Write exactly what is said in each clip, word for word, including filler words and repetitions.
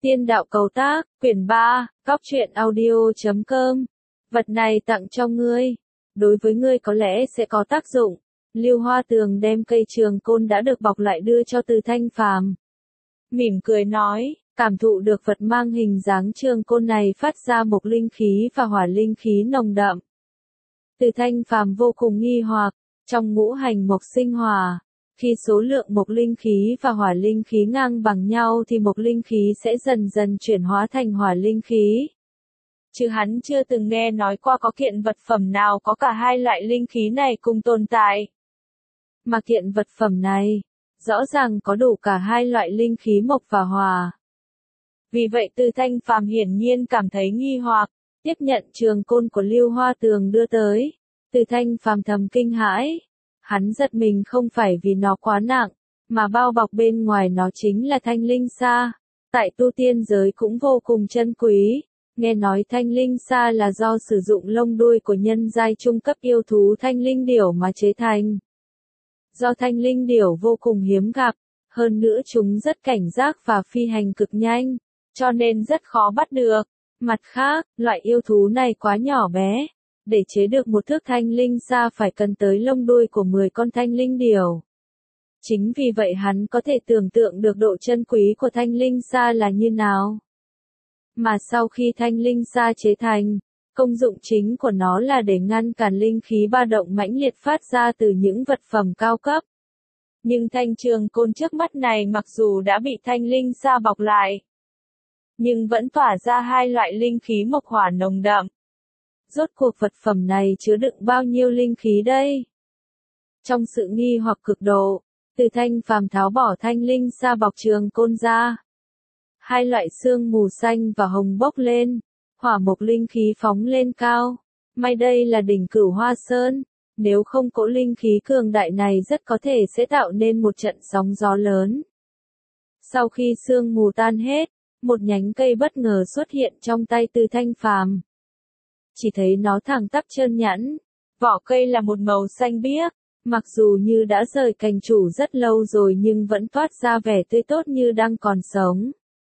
Tiên đạo cầu tác, quyển ba, cóc truyện audio chấm com. Vật này tặng cho ngươi. Đối với ngươi có lẽ sẽ có tác dụng. Lưu Hoa Tường đem cây trường côn đã được bọc lại đưa cho Từ Thanh Phàm. Mỉm cười nói, cảm thụ được vật mang hình dáng trường côn này phát ra một linh khí và hỏa linh khí nồng đậm. Từ Thanh Phàm vô cùng nghi hoặc, trong ngũ hành mộc sinh hỏa, khi số lượng mộc linh khí và hỏa linh khí ngang bằng nhau thì mộc linh khí sẽ dần dần chuyển hóa thành hỏa linh khí. Chứ hắn chưa từng nghe nói qua có kiện vật phẩm nào có cả hai loại linh khí này cùng tồn tại. Mà kiện vật phẩm này, rõ ràng có đủ cả hai loại linh khí mộc và hỏa. Vì vậy Từ Thanh Phàm hiển nhiên cảm thấy nghi hoặc, tiếp nhận trường côn của Lưu Hoa Tường đưa tới. Từ Thanh Phàm thầm kinh hãi. Hắn giật mình không phải vì nó quá nặng, mà bao bọc bên ngoài nó chính là thanh linh sa. Tại tu tiên giới cũng vô cùng chân quý. Nghe nói thanh linh sa là do sử dụng lông đuôi của nhân giai trung cấp yêu thú thanh linh điểu mà chế thành. Do thanh linh điểu vô cùng hiếm gặp, hơn nữa chúng rất cảnh giác và phi hành cực nhanh, cho nên rất khó bắt được. Mặt khác, loại yêu thú này quá nhỏ bé. Để chế được một thước thanh linh sa phải cần tới lông đuôi của mười con thanh linh điểu. Chính vì vậy hắn có thể tưởng tượng được độ chân quý của thanh linh sa là như nào. Mà sau khi thanh linh sa chế thành, công dụng chính của nó là để ngăn cản linh khí ba động mãnh liệt phát ra từ những vật phẩm cao cấp. Nhưng thanh trường côn trước mắt này mặc dù đã bị thanh linh sa bọc lại, nhưng vẫn tỏa ra hai loại linh khí mộc hỏa nồng đậm. Rốt cuộc vật phẩm này chứa đựng bao nhiêu linh khí đây? Trong sự nghi hoặc cực độ, Từ Thanh Phàm tháo bỏ thanh linh sa bọc trường côn ra. Hai loại sương mù xanh và hồng bốc lên, hỏa mộc linh khí phóng lên cao. May đây là đỉnh Cửu Hoa Sơn, nếu không cỗ linh khí cường đại này rất có thể sẽ tạo nên một trận sóng gió lớn. Sau khi sương mù tan hết, một nhánh cây bất ngờ xuất hiện trong tay Từ Thanh Phàm. Chỉ thấy nó thẳng tắp trơn nhẵn, vỏ cây là một màu xanh biếc, mặc dù như đã rời cành chủ rất lâu rồi nhưng vẫn toát ra vẻ tươi tốt như đang còn sống.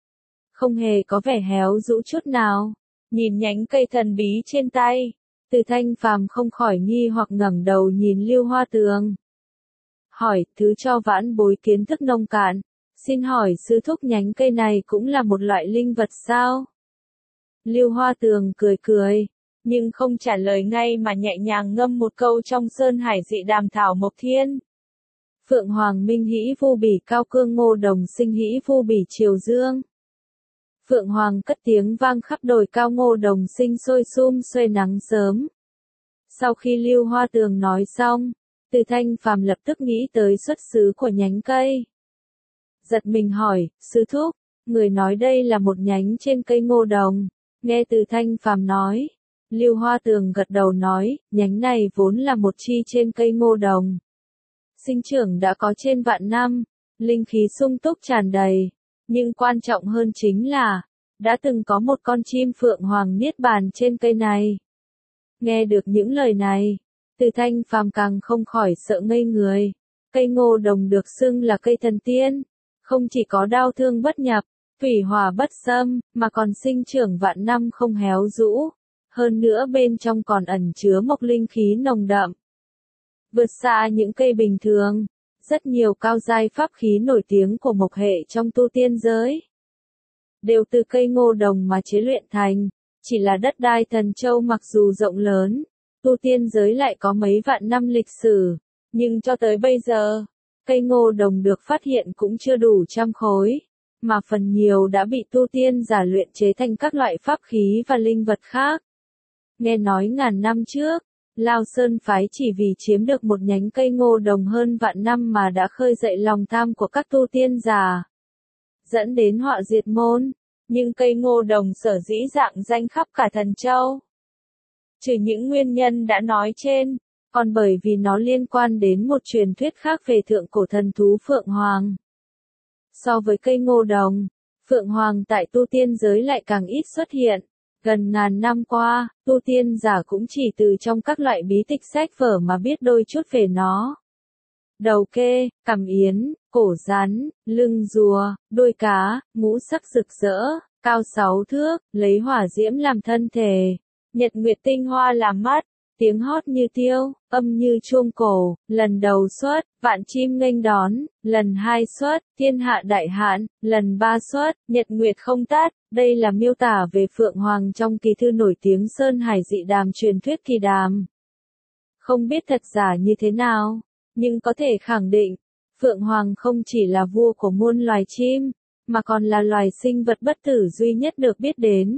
Không hề có vẻ héo rũ chút nào. Nhìn nhánh cây thần bí trên tay, Từ Thanh Phàm không khỏi nghi hoặc ngẩng đầu nhìn Lưu Hoa Tường. Hỏi, thứ cho vãn bối kiến thức nông cạn, xin hỏi sư thúc nhánh cây này cũng là một loại linh vật sao? Lưu Hoa Tường cười cười, nhưng không trả lời ngay mà nhẹ nhàng ngâm một câu trong sơn hải dị đàm thảo mộc thiên. Phượng Hoàng minh hĩ vu bỉ cao cương ngô đồng sinh hĩ vu bỉ triều dương. Phượng Hoàng cất tiếng vang khắp đồi cao ngô đồng sinh sôi sum xuê nắng sớm. Sau khi Lưu Hoa Tường nói xong, Từ Thanh Phàm lập tức nghĩ tới xuất xứ của nhánh cây. Giật mình hỏi, sư thúc, người nói đây là một nhánh trên cây ngô đồng. Nghe Từ Thanh Phàm nói, Lưu Hoa Tường gật đầu nói, nhánh này vốn là một chi trên cây ngô đồng. Sinh trưởng đã có trên vạn năm, linh khí sung túc tràn đầy, nhưng quan trọng hơn chính là, đã từng có một con chim phượng hoàng niết bàn trên cây này. Nghe được những lời này, Từ Thanh Phàm càng không khỏi sợ ngây người. Cây ngô đồng được xưng là cây thần tiên, không chỉ có đao thương bất nhập, thủy hỏa bất xâm, mà còn sinh trưởng vạn năm không héo rũ. Hơn nữa bên trong còn ẩn chứa mộc linh khí nồng đậm. Vượt xa những cây bình thường, rất nhiều cao giai pháp khí nổi tiếng của mộc hệ trong tu tiên giới đều từ cây ngô đồng mà chế luyện thành. Chỉ là đất đai Thần Châu mặc dù rộng lớn, tu tiên giới lại có mấy vạn năm lịch sử, nhưng cho tới bây giờ, cây ngô đồng được phát hiện cũng chưa đủ trăm khối, mà phần nhiều đã bị tu tiên giả luyện chế thành các loại pháp khí và linh vật khác. Nghe nói ngàn năm trước, Lao Sơn phái chỉ vì chiếm được một nhánh cây ngô đồng hơn vạn năm mà đã khơi dậy lòng tham của các tu tiên giả, dẫn đến họa diệt môn. Nhưng cây ngô đồng sở dĩ rạng danh khắp cả Thần Châu, trừ những nguyên nhân đã nói trên, còn bởi vì nó liên quan đến một truyền thuyết khác về thượng cổ thần thú Phượng Hoàng. So với cây ngô đồng, Phượng Hoàng tại tu tiên giới lại càng ít xuất hiện. Gần ngàn năm qua, tu tiên giả cũng chỉ từ trong các loại bí tịch sách vở mà biết đôi chút về nó. đầu kê, cằm yến, cổ rắn, lưng rùa, đuôi cá, ngũ sắc rực rỡ, cao sáu thước, lấy hỏa diễm làm thân thể, nhật nguyệt tinh hoa làm mắt, tiếng hót như tiêu, âm như chuông cổ, lần đầu xuất, vạn chim nghênh đón, lần hai xuất, thiên hạ đại hạn, lần ba xuất, nhật nguyệt không tắt. Đây là miêu tả về Phượng Hoàng trong kỳ thư nổi tiếng Sơn Hải Dị Đàm truyền thuyết kỳ đàm. Không biết thật giả như thế nào, nhưng có thể khẳng định, Phượng Hoàng không chỉ là vua của muôn loài chim, mà còn là loài sinh vật bất tử duy nhất được biết đến.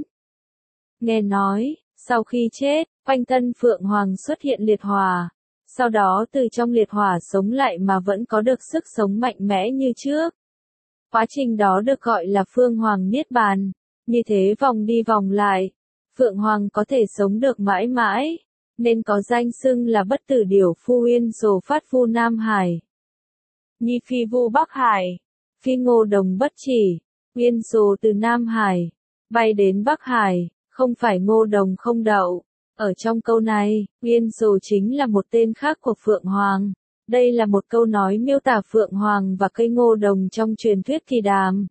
Nghe nói, sau khi chết, quanh thân Phượng Hoàng xuất hiện liệt hỏa, sau đó từ trong liệt hỏa sống lại mà vẫn có được sức sống mạnh mẽ như trước. Quá trình đó được gọi là Phương Hoàng Niết Bàn, như thế vòng đi vòng lại, Phượng Hoàng có thể sống được mãi mãi, nên có danh xưng là bất tử điểu phu Uyên Sồ Phát Phu Nam Hải. Nhi phi vu Bắc Hải, phi ngô đồng bất chỉ, Uyên Sồ từ Nam Hải, bay đến Bắc Hải, không phải ngô đồng không đậu. Ở trong câu này, Uyên Sồ chính là một tên khác của Phượng Hoàng. Đây là một câu nói miêu tả Phượng Hoàng và cây ngô đồng trong truyền thuyết kỳ đàm.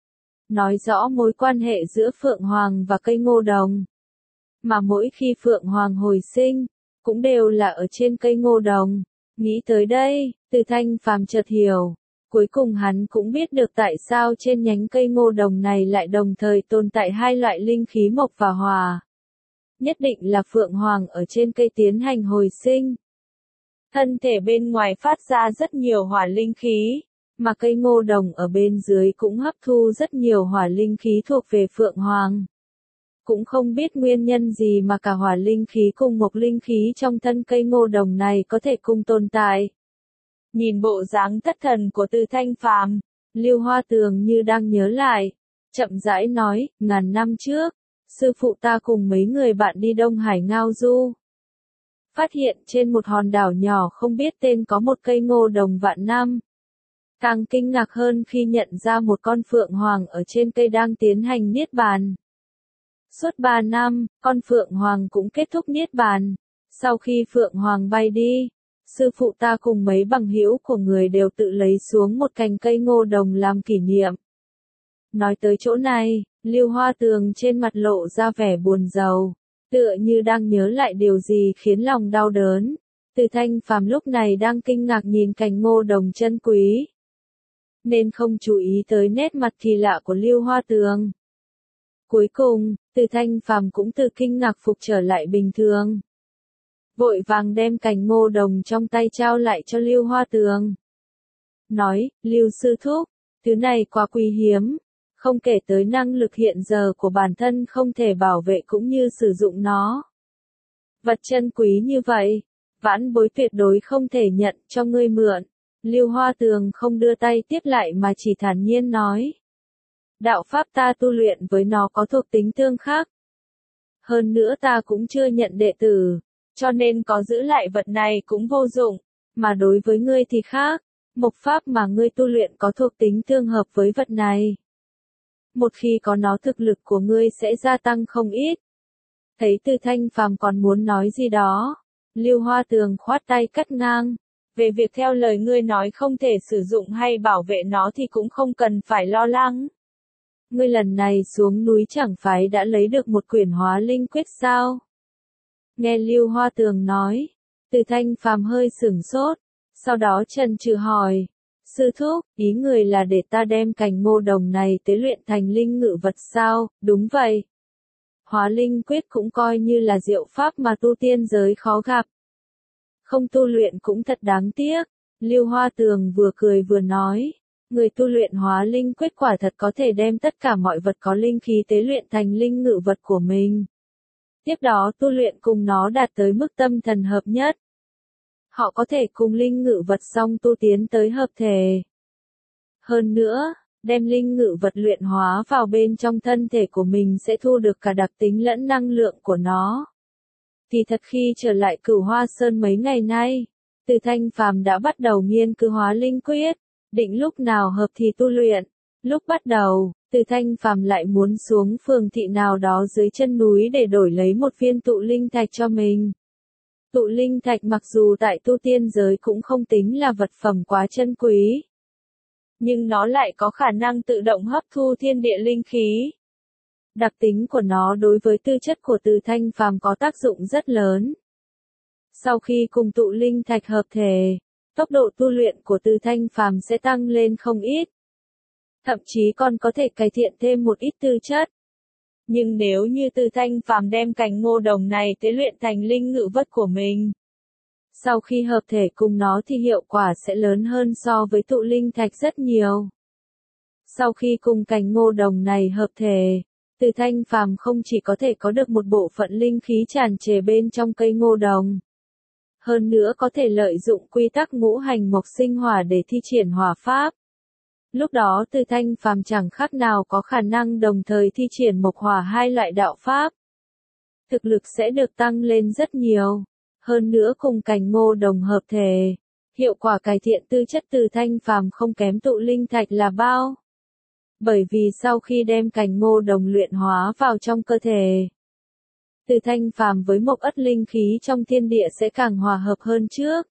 Nói rõ mối quan hệ giữa Phượng Hoàng và cây ngô đồng. Mà mỗi khi Phượng Hoàng hồi sinh, cũng đều là ở trên cây ngô đồng. Nghĩ tới đây, Từ Thanh Phàm chợt hiểu. Cuối cùng hắn cũng biết được tại sao trên nhánh cây ngô đồng này lại đồng thời tồn tại hai loại linh khí mộc và hỏa. Nhất định là Phượng Hoàng ở trên cây tiến hành hồi sinh. Thân thể bên ngoài phát ra rất nhiều hỏa linh khí, mà cây ngô đồng ở bên dưới cũng hấp thu rất nhiều hỏa linh khí thuộc về Phượng Hoàng. Cũng không biết nguyên nhân gì mà cả hỏa linh khí cùng mộc linh khí trong thân cây ngô đồng này có thể cùng tồn tại. Nhìn bộ dáng thất thần của Từ Thanh Phàm, Lưu Hoa Tường như đang nhớ lại, chậm rãi nói, ngàn năm trước, sư phụ ta cùng mấy người bạn đi Đông Hải ngao du. Phát hiện trên một hòn đảo nhỏ không biết tên có một cây ngô đồng vạn năm. Càng kinh ngạc hơn khi nhận ra một con Phượng Hoàng ở trên cây đang tiến hành niết bàn. Suốt ba năm, con Phượng Hoàng cũng kết thúc niết bàn. Sau khi Phượng Hoàng bay đi, sư phụ ta cùng mấy bằng hữu của người đều tự lấy xuống một cành cây ngô đồng làm kỷ niệm. Nói tới chỗ này, Lưu Hoa Tường trên mặt lộ ra vẻ buồn rầu, tựa như đang nhớ lại điều gì khiến lòng đau đớn. Từ Thanh Phàm lúc này đang kinh ngạc nhìn cành ngô đồng chân quý, nên không chú ý tới nét mặt kỳ lạ của Lưu Hoa Tường. Cuối cùng, Từ Thanh Phàm cũng từ kinh ngạc phục trở lại bình thường. Vội vàng đem cành ngô đồng trong tay trao lại cho Lưu Hoa Tường. Nói, Lưu sư thúc, thứ này quá quý hiếm, không kể tới năng lực hiện giờ của bản thân không thể bảo vệ cũng như sử dụng nó. Vật chân quý như vậy, vãn bối tuyệt đối không thể nhận cho ngươi mượn. Lưu Hoa Tường không đưa tay tiếp lại mà chỉ thản nhiên nói. Đạo pháp ta tu luyện với nó có thuộc tính tương khắc. Hơn nữa ta cũng chưa nhận đệ tử, cho nên có giữ lại vật này cũng vô dụng, mà đối với ngươi thì khác, mộc pháp mà ngươi tu luyện có thuộc tính tương hợp với vật này. Một khi có nó thực lực của ngươi sẽ gia tăng không ít. Thấy Từ Thanh Phàm còn muốn nói gì đó, Lưu Hoa Tường khoát tay cắt ngang. Về việc theo lời ngươi nói không thể sử dụng hay bảo vệ nó thì cũng không cần phải lo lắng. Ngươi lần này xuống núi chẳng phải đã lấy được một quyển hóa linh quyết sao? Nghe Lưu Hoa Tường nói, Từ Thanh Phàm hơi sửng sốt, sau đó chần chừ hỏi, sư thúc, ý người là để ta đem cành ngô đồng này tế luyện thành linh ngự vật sao? Đúng vậy. Hóa linh quyết cũng coi như là diệu pháp mà tu tiên giới khó gặp. Không tu luyện cũng thật đáng tiếc. Lưu Hoa Tường vừa cười vừa nói, người tu luyện hóa linh quyết quả thật có thể đem tất cả mọi vật có linh khí tế luyện thành linh ngự vật của mình. Tiếp đó tu luyện cùng nó đạt tới mức tâm thần hợp nhất. Họ có thể cùng linh ngự vật song tu tiến tới hợp thể. Hơn nữa, đem linh ngự vật luyện hóa vào bên trong thân thể của mình sẽ thu được cả đặc tính lẫn năng lượng của nó. Thì thật khi trở lại Cửu Hoa Sơn mấy ngày nay, Từ Thanh Phàm đã bắt đầu nghiên cứu hóa linh quyết, định lúc nào hợp thì tu luyện. Lúc bắt đầu, Từ Thanh Phàm lại muốn xuống phường thị nào đó dưới chân núi để đổi lấy một viên tụ linh thạch cho mình. Tụ linh thạch mặc dù tại tu tiên giới cũng không tính là vật phẩm quá chân quý, nhưng nó lại có khả năng tự động hấp thu thiên địa linh khí. Đặc tính của nó đối với tư chất của Từ Thanh Phàm có tác dụng rất lớn. Sau khi cùng tụ linh thạch hợp thể, tốc độ tu luyện của Từ Thanh Phàm sẽ tăng lên không ít. Thậm chí còn có thể cải thiện thêm một ít tư chất. Nhưng nếu như Từ Thanh Phàm đem cành ngô đồng này tế luyện thành linh ngự vật của mình, sau khi hợp thể cùng nó thì hiệu quả sẽ lớn hơn so với tụ linh thạch rất nhiều. Sau khi cùng cành ngô đồng này hợp thể, Từ Thanh Phàm không chỉ có thể có được một bộ phận linh khí tràn trề bên trong cây ngô đồng, hơn nữa có thể lợi dụng quy tắc ngũ hành mộc sinh hỏa để thi triển hỏa pháp. Lúc đó Từ Thanh Phàm chẳng khác nào có khả năng đồng thời thi triển mộc hỏa hai loại đạo pháp. Thực lực sẽ được tăng lên rất nhiều. Hơn nữa cùng cành ngô đồng hợp thể, hiệu quả cải thiện tư chất Từ Thanh Phàm không kém tụ linh thạch là bao. Bởi vì sau khi đem cành ngô đồng luyện hóa vào trong cơ thể, Từ Thanh Phàm với mộc ất linh khí trong thiên địa sẽ càng hòa hợp hơn trước.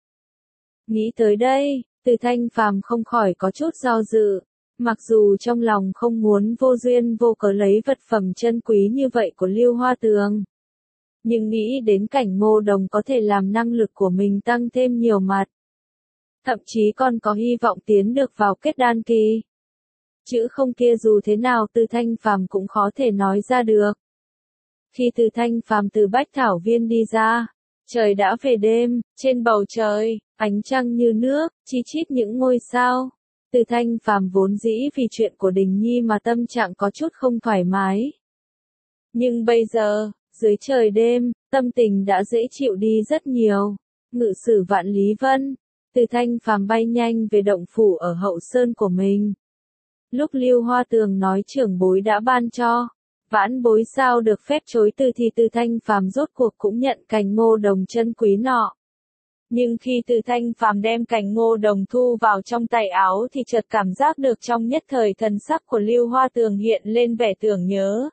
Nghĩ tới đây, Từ Thanh Phàm không khỏi có chút do dự, mặc dù trong lòng không muốn vô duyên vô cớ lấy vật phẩm chân quý như vậy của Lưu Hoa Tường. Nhưng nghĩ đến cảnh ngô đồng có thể làm năng lực của mình tăng thêm nhiều mặt. Thậm chí còn có hy vọng tiến được vào kết đan kỳ. Chữ không kia dù thế nào Từ Thanh Phàm cũng khó thể nói ra được. Khi Từ Thanh Phàm từ Bách Thảo Viên đi ra, trời đã về đêm, trên bầu trời, ánh trăng như nước, chi chít những ngôi sao. Từ Thanh Phàm vốn dĩ vì chuyện của Đình Nhi mà tâm trạng có chút không thoải mái. Nhưng bây giờ, dưới trời đêm, tâm tình đã dễ chịu đi rất nhiều. Ngự sử Vạn Lý Vân, Từ Thanh Phàm bay nhanh về động phủ ở hậu sơn của mình. Lúc Lưu Hoa Tường nói trưởng bối đã ban cho, vãn bối sao được phép chối từ thì Từ Thanh Phàm rốt cuộc cũng nhận cành ngô đồng chân quý nọ. Nhưng khi Từ Thanh Phàm đem cành ngô đồng thu vào trong tay áo thì chợt cảm giác được trong nhất thời thần sắc của Lưu Hoa Tường hiện lên vẻ tưởng nhớ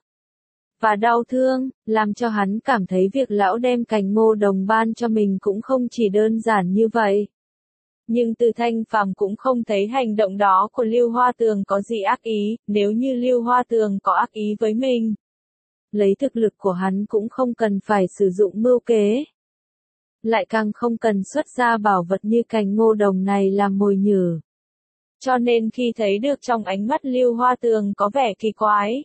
và đau thương, làm cho hắn cảm thấy việc lão đem cành ngô đồng ban cho mình cũng không chỉ đơn giản như vậy. Nhưng Từ Thanh Phàm cũng không thấy hành động đó của Lưu Hoa Tường có gì ác ý, nếu như Lưu Hoa Tường có ác ý với mình, lấy thực lực của hắn cũng không cần phải sử dụng mưu kế. Lại càng không cần xuất ra bảo vật như cành ngô đồng này làm mồi nhử. Cho nên khi thấy được trong ánh mắt Lưu Hoa Tường có vẻ kỳ quái,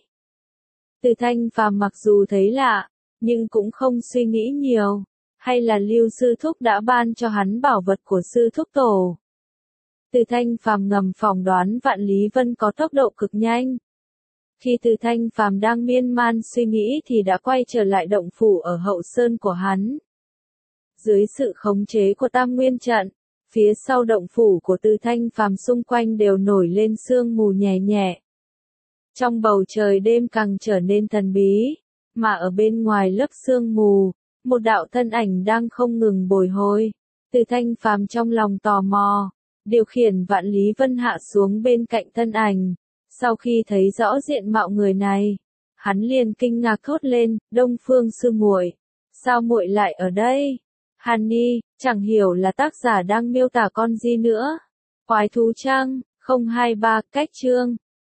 Từ Thanh Phàm mặc dù thấy lạ, nhưng cũng không suy nghĩ nhiều. Hay là Lưu Sư Thúc đã ban cho hắn bảo vật của Sư Thúc Tổ. Từ Thanh Phàm ngầm phỏng đoán Vạn Lý Vân có tốc độ cực nhanh. Khi Từ Thanh Phàm đang miên man suy nghĩ thì đã quay trở lại động phủ ở hậu sơn của hắn. Dưới sự khống chế của Tam Nguyên Trận, phía sau động phủ của Từ Thanh Phàm xung quanh đều nổi lên sương mù nhẹ nhẹ. Trong bầu trời đêm càng trở nên thần bí, mà ở bên ngoài lớp sương mù, một đạo thân ảnh đang không ngừng bồi hồi. Từ Thanh Phàm trong lòng tò mò, điều khiển Vạn Lý Vân hạ xuống bên cạnh thân ảnh. Sau khi thấy rõ diện mạo người này, hắn liền kinh ngạc thốt lên, Đông Phương sư muội, sao muội lại ở đây? Hàn Ni, chẳng hiểu là tác giả đang miêu tả con gì nữa. Quái thú trang, không hai ba, cách chương.